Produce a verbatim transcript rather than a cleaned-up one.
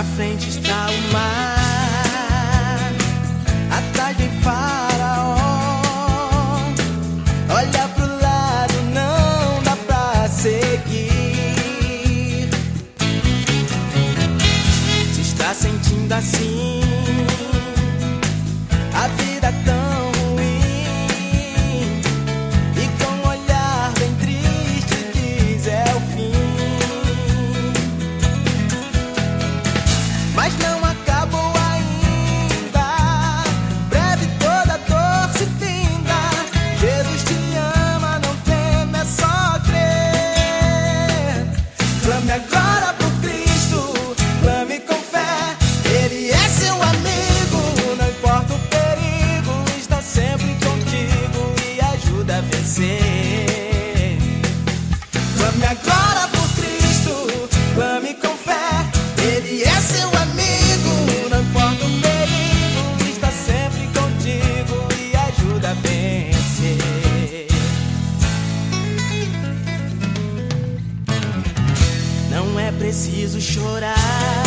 Na frente está o mar, atrás vem Faraó. Olha pro lado, não dá pra seguir. Se está sentindo assim, a vida é tão ruim, e com um olhar bem triste diz é o fim. Mas não acabou ainda, breve toda dor se finda. Jesus te ama, não teme, é só crer. Clame agora por Cristo, clame com fé. Ele é seu amigo, não importa o perigo, está sempre contigo e ajuda a vencer. Clame agora por Cristo, clame com fé. Ele é seu amigo, não importa o perigo, está sempre contigo e ajuda a vencer. Não é preciso chorar,